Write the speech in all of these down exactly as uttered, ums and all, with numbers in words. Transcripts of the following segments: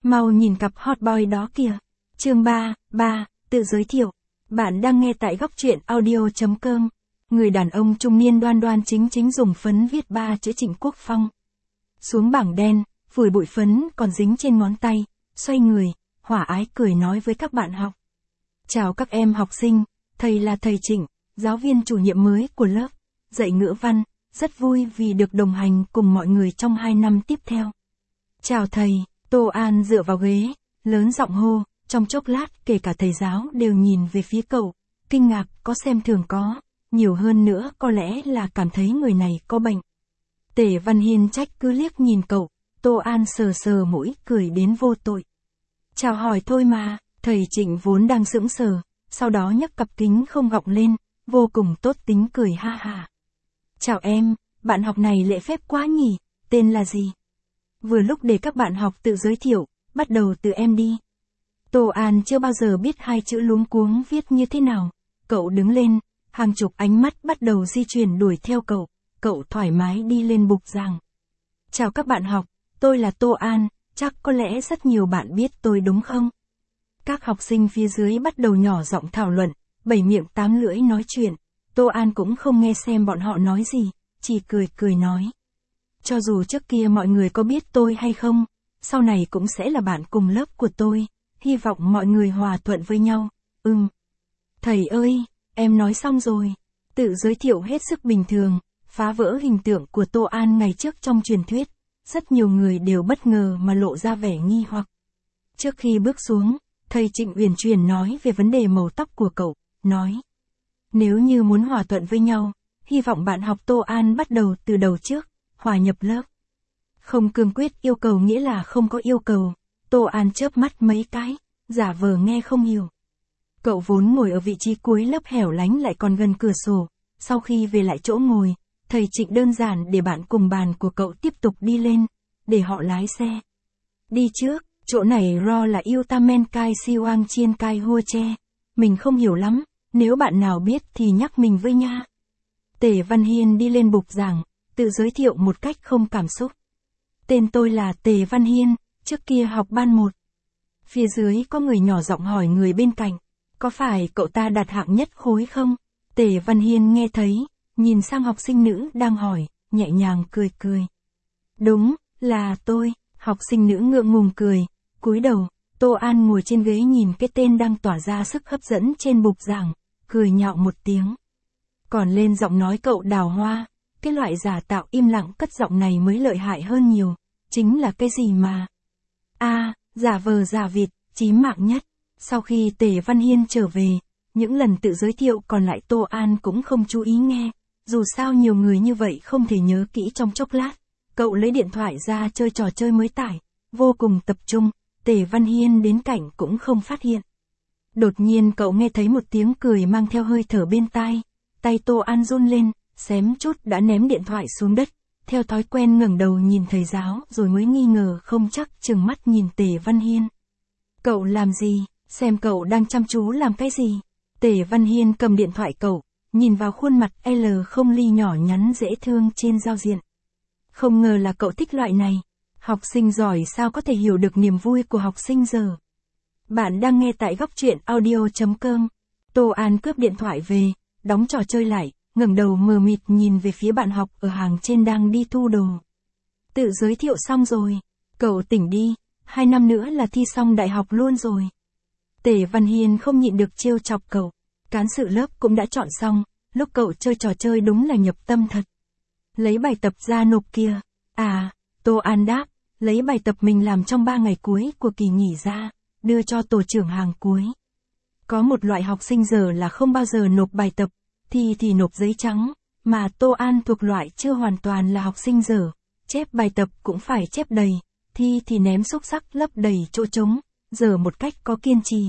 Mau nhìn cặp hot boy đó kìa. Chương ba, ba, tự giới thiệu. Bạn đang nghe tại góc truyện audio chấm com. Người đàn ông trung niên đoan đoan chính chính dùng phấn viết ba chữ Trịnh Quốc Phong xuống bảng đen, phủi bụi phấn còn dính trên ngón tay, xoay người, hòa ái cười nói với các bạn học. Chào các em học sinh, thầy là thầy Trịnh, giáo viên chủ nhiệm mới của lớp, dạy ngữ văn, rất vui vì được đồng hành cùng mọi người trong hai năm tiếp theo. Chào thầy, Tô An dựa vào ghế, lớn giọng hô, trong chốc lát kể cả thầy giáo đều nhìn về phía cậu, kinh ngạc, có xem thường có, nhiều hơn nữa có lẽ là cảm thấy người này có bệnh. Tề Văn Hiên trách cứ liếc nhìn cậu, Tô An sờ sờ mũi cười đến vô tội. Chào hỏi thôi mà, thầy Trịnh vốn đang sững sờ, sau đó nhấc cặp kính không gọng lên, vô cùng tốt tính cười ha ha. Chào em, bạn học này lễ phép quá nhỉ, tên là gì? Vừa lúc để các bạn học tự giới thiệu, bắt đầu từ em đi. Tô An chưa bao giờ biết hai chữ luống cuống viết như thế nào. Cậu đứng lên, hàng chục ánh mắt bắt đầu di chuyển đuổi theo cậu, cậu thoải mái đi lên bục giảng. Chào các bạn học, tôi là Tô An, chắc có lẽ rất nhiều bạn biết tôi đúng không? Các học sinh phía dưới bắt đầu nhỏ giọng thảo luận, bảy miệng tám lưỡi nói chuyện. Tô An cũng không nghe xem bọn họ nói gì, chỉ cười cười nói. Cho dù trước kia mọi người có biết tôi hay không, sau này cũng sẽ là bạn cùng lớp của tôi, hy vọng mọi người hòa thuận với nhau, ừm. Thầy ơi, em nói xong rồi. Tự giới thiệu hết sức bình thường, phá vỡ hình tượng của Tô An ngày trước trong truyền thuyết, rất nhiều người đều bất ngờ mà lộ ra vẻ nghi hoặc. Trước khi bước xuống, thầy Trịnh uyển chuyển nói về vấn đề màu tóc của cậu, nói. Nếu như muốn hòa thuận với nhau, hy vọng bạn học Tô An bắt đầu từ đầu trước, hòa nhập lớp. Không cương quyết yêu cầu nghĩa là không có yêu cầu, Tô An chớp mắt mấy cái, giả vờ nghe không hiểu. Cậu vốn ngồi ở vị trí cuối lớp hẻo lánh lại còn gần cửa sổ, sau khi về lại chỗ ngồi, thầy Trịnh đơn giản để bạn cùng bàn của cậu tiếp tục đi lên, để họ lái xe. Đi trước, chỗ này ro là yêu ta men cai siwang chiên cai hua che, mình không hiểu lắm, nếu bạn nào biết thì nhắc mình với nha. Tề Văn Hiên đi lên bục giảng, tự giới thiệu một cách không cảm xúc. Tên tôi là Tề Văn Hiên, trước kia học ban một. Phía dưới có người nhỏ giọng hỏi người bên cạnh, có phải cậu ta đạt hạng nhất khối không? Tề Văn Hiên nghe thấy, nhìn sang học sinh nữ đang hỏi, nhẹ nhàng cười cười. Đúng, là tôi, học sinh nữ ngượng ngùng cười, cúi đầu, Tô An ngồi trên ghế nhìn cái tên đang tỏa ra sức hấp dẫn trên bục giảng, cười nhạo một tiếng. Còn lên giọng nói cậu Đào Hoa, cái loại giả tạo im lặng cất giọng này mới lợi hại hơn nhiều, chính là cái gì mà? A, à, giả vờ giả vịt, chí mạng nhất. Sau khi Tề Văn Hiên trở về, những lần tự giới thiệu còn lại Tô An cũng không chú ý nghe, dù sao nhiều người như vậy không thể nhớ kỹ trong chốc lát. Cậu lấy điện thoại ra chơi trò chơi mới tải, vô cùng tập trung, Tề Văn Hiên đến cạnh cũng không phát hiện. Đột nhiên cậu nghe thấy một tiếng cười mang theo hơi thở bên tai, tay Tô An run lên, xém chút đã ném điện thoại xuống đất, theo thói quen ngẩng đầu nhìn thầy giáo rồi mới nghi ngờ không chắc trừng mắt nhìn Tề Văn Hiên. Cậu làm gì, xem cậu đang chăm chú làm cái gì? Tề Văn Hiên cầm điện thoại cậu, nhìn vào khuôn mặt L không ly nhỏ nhắn dễ thương trên giao diện. Không ngờ là cậu thích loại này. Học sinh giỏi sao có thể hiểu được niềm vui của học sinh giờ. Bạn đang nghe tại góc truyện audio chấm com. Tô An cướp điện thoại về, đóng trò chơi lại, ngẩng đầu mờ mịt nhìn về phía bạn học ở hàng trên đang đi thu đồ. Tự giới thiệu xong rồi, cậu tỉnh đi, hai năm nữa là thi xong đại học luôn rồi. Tề Văn Hiên không nhịn được trêu chọc cậu, cán sự lớp cũng đã chọn xong, lúc cậu chơi trò chơi đúng là nhập tâm thật. Lấy bài tập ra nộp kia, à, Tô An đáp, lấy bài tập mình làm trong ba ngày cuối của kỳ nghỉ ra, đưa cho tổ trưởng hàng cuối. Có một loại học sinh giờ là không bao giờ nộp bài tập, thì thì nộp giấy trắng, mà Tô An thuộc loại chưa hoàn toàn là học sinh giờ, chép bài tập cũng phải chép đầy, thi thì ném xúc xắc lấp đầy chỗ trống, giờ một cách có kiên trì.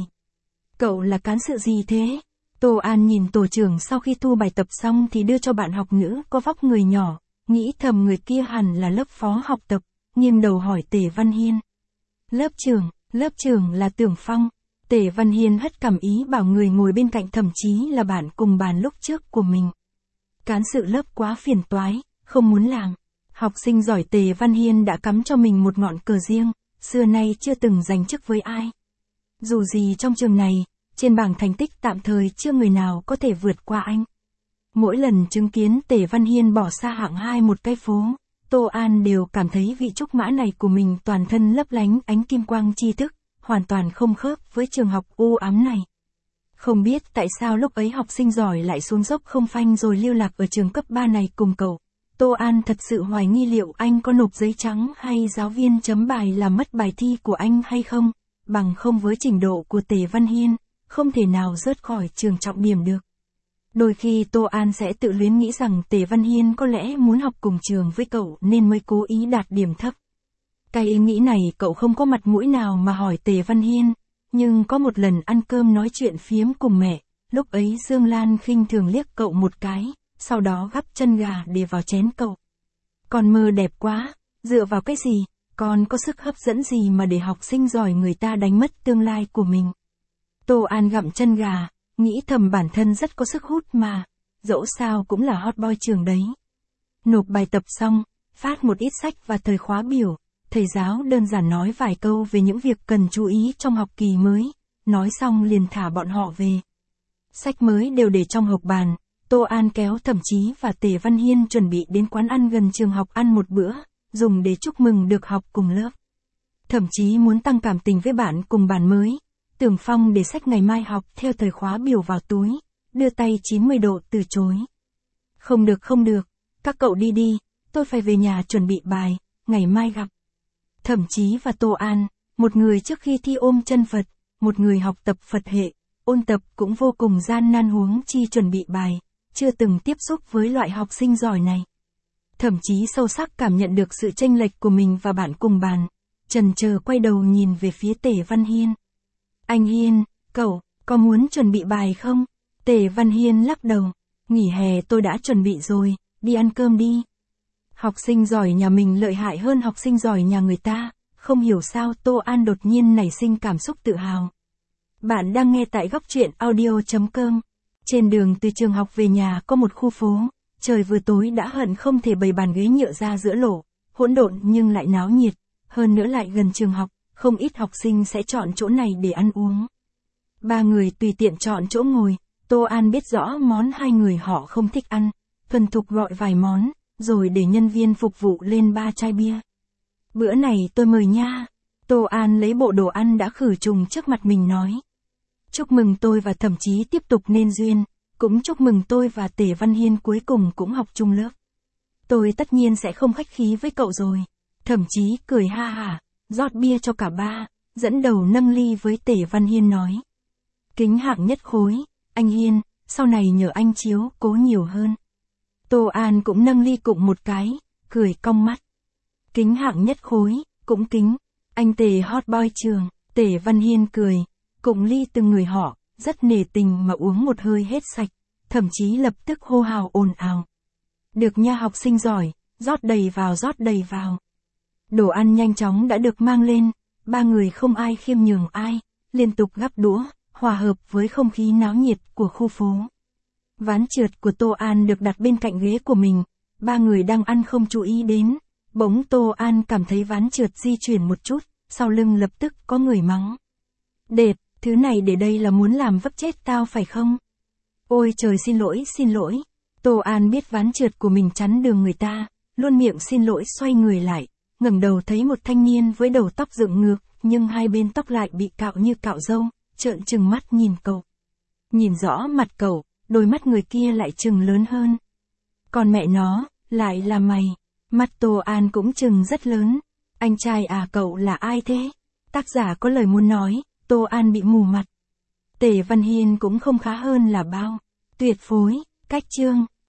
Cậu là cán sự gì thế? Tô An nhìn tổ trưởng sau khi thu bài tập xong thì đưa cho bạn học nữ có vóc người nhỏ, nghĩ thầm người kia hẳn là lớp phó học tập, nghiêng đầu hỏi Tề Văn Hiên. Lớp trưởng, lớp trưởng là Tưởng Phong. Tề Văn Hiên hất cằm ý bảo người ngồi bên cạnh thậm chí là bạn cùng bàn lúc trước của mình. Cán sự lớp quá phiền toái, không muốn làm. Học sinh giỏi Tề Văn Hiên đã cắm cho mình một ngọn cờ riêng, xưa nay chưa từng giành chức với ai. Dù gì trong trường này, trên bảng thành tích tạm thời chưa người nào có thể vượt qua anh. Mỗi lần chứng kiến Tề Văn Hiên bỏ xa hạng hai một cái phố, Tô An đều cảm thấy vị trúc mã này của mình toàn thân lấp lánh ánh kim quang tri thức, hoàn toàn không khớp với trường học u ám này. Không biết tại sao lúc ấy học sinh giỏi lại xuống dốc không phanh rồi lưu lạc ở trường cấp ba này cùng cậu. Tô An thật sự hoài nghi liệu anh có nộp giấy trắng hay giáo viên chấm bài làm mất bài thi của anh hay không, bằng không với trình độ của Tề Văn Hiên, không thể nào rớt khỏi trường trọng điểm được. Đôi khi Tô An sẽ tự luyến nghĩ rằng Tề Văn Hiên có lẽ muốn học cùng trường với cậu nên mới cố ý đạt điểm thấp. Cái ý nghĩ này cậu không có mặt mũi nào mà hỏi Tề Văn Hiên, nhưng có một lần ăn cơm nói chuyện phiếm cùng mẹ, lúc ấy Dương Lan khinh thường liếc cậu một cái, sau đó gắp chân gà để vào chén cậu. Con mơ đẹp quá, dựa vào cái gì, con có sức hấp dẫn gì mà để học sinh giỏi người ta đánh mất tương lai của mình. Tô An gặm chân gà, nghĩ thầm bản thân rất có sức hút mà, dẫu sao cũng là hot boy trường đấy. Nộp bài tập xong, phát một ít sách và thời khóa biểu, thầy giáo đơn giản nói vài câu về những việc cần chú ý trong học kỳ mới, nói xong liền thả bọn họ về. Sách mới đều để trong hộc bàn, Tô An kéo Thẩm Chí và Tề Văn Hiên chuẩn bị đến quán ăn gần trường học ăn một bữa, dùng để chúc mừng được học cùng lớp. Thẩm Chí muốn tăng cảm tình với bạn cùng bàn mới, Tưởng Phong để sách ngày mai học theo thời khóa biểu vào túi, đưa tay chín mươi độ từ chối. Không được không được, các cậu đi đi, tôi phải về nhà chuẩn bị bài, ngày mai gặp. Thẩm Chí và Tô An, một người trước khi thi ôm chân Phật, một người học tập Phật hệ, ôn tập cũng vô cùng gian nan huống chi chuẩn bị bài, chưa từng tiếp xúc với loại học sinh giỏi này. Thẩm Chí sâu sắc cảm nhận được sự chênh lệch của mình và bạn cùng bàn, chần chờ quay đầu nhìn về phía Tề Văn Hiên. Anh Hiên, cậu, có muốn chuẩn bị bài không? Tề Văn Hiên lắc đầu, nghỉ hè tôi đã chuẩn bị rồi, đi ăn cơm đi. Học sinh giỏi nhà mình lợi hại hơn học sinh giỏi nhà người ta, không hiểu sao Tô An đột nhiên nảy sinh cảm xúc tự hào. Bạn đang nghe tại góc truyện audio chấm com. Trên đường từ trường học về nhà có một khu phố, trời vừa tối đã hận không thể bày bàn ghế nhựa ra giữa lỗ, hỗn độn nhưng lại náo nhiệt, hơn nữa lại gần trường học, không ít học sinh sẽ chọn chỗ này để ăn uống. Ba người tùy tiện chọn chỗ ngồi, Tô An biết rõ món hai người họ không thích ăn, thuần thục gọi vài món, rồi để nhân viên phục vụ lên ba chai bia. Bữa này tôi mời nha. Tô An lấy bộ đồ ăn đã khử trùng trước mặt mình nói. Chúc mừng tôi và Thẩm Chí tiếp tục nên duyên, cũng chúc mừng tôi và Tề Văn Hiên cuối cùng cũng học chung lớp. Tôi tất nhiên sẽ không khách khí với cậu rồi. Thẩm Chí cười ha hả, rót bia cho cả ba, dẫn đầu nâng ly với Tề Văn Hiên nói. Kính hạng nhất khối, anh Hiên, sau này nhờ anh chiếu cố nhiều hơn. Tô An cũng nâng ly cụng một cái, cười cong mắt. Kính hạng nhất khối, cũng kính, anh Tề hot boy trường. Tề Văn Hiên cười, cụng ly từng người họ, rất nể tình mà uống một hơi hết sạch, Thậm chí lập tức hô hào ồn ào. Được nha học sinh giỏi, rót đầy vào rót đầy vào. Đồ ăn nhanh chóng đã được mang lên, ba người không ai khiêm nhường ai, liên tục gắp đũa, hòa hợp với không khí náo nhiệt của khu phố. Ván trượt của Tô An được đặt bên cạnh ghế của mình, ba người đang ăn không chú ý đến, bỗng Tô An cảm thấy ván trượt di chuyển một chút, sau lưng lập tức có người mắng. Đệt, thứ này để đây là muốn làm vấp chết tao phải không? Ôi trời xin lỗi xin lỗi, Tô An biết ván trượt của mình chắn đường người ta, luôn miệng xin lỗi xoay người lại, ngẩng đầu thấy một thanh niên với đầu tóc dựng ngược, nhưng hai bên tóc lại bị cạo như cạo râu, trợn trừng mắt nhìn cậu. Nhìn rõ mặt cậu, đôi mắt người kia lại trừng lớn hơn. Còn mẹ nó, lại là mày. Mắt Tô An cũng trừng rất lớn. Anh trai à cậu là ai thế? Tác giả có lời muốn nói, Tô An bị mù mặt. Tề Văn Hiên cũng không khá hơn là bao. Tuyệt phối, cách chương.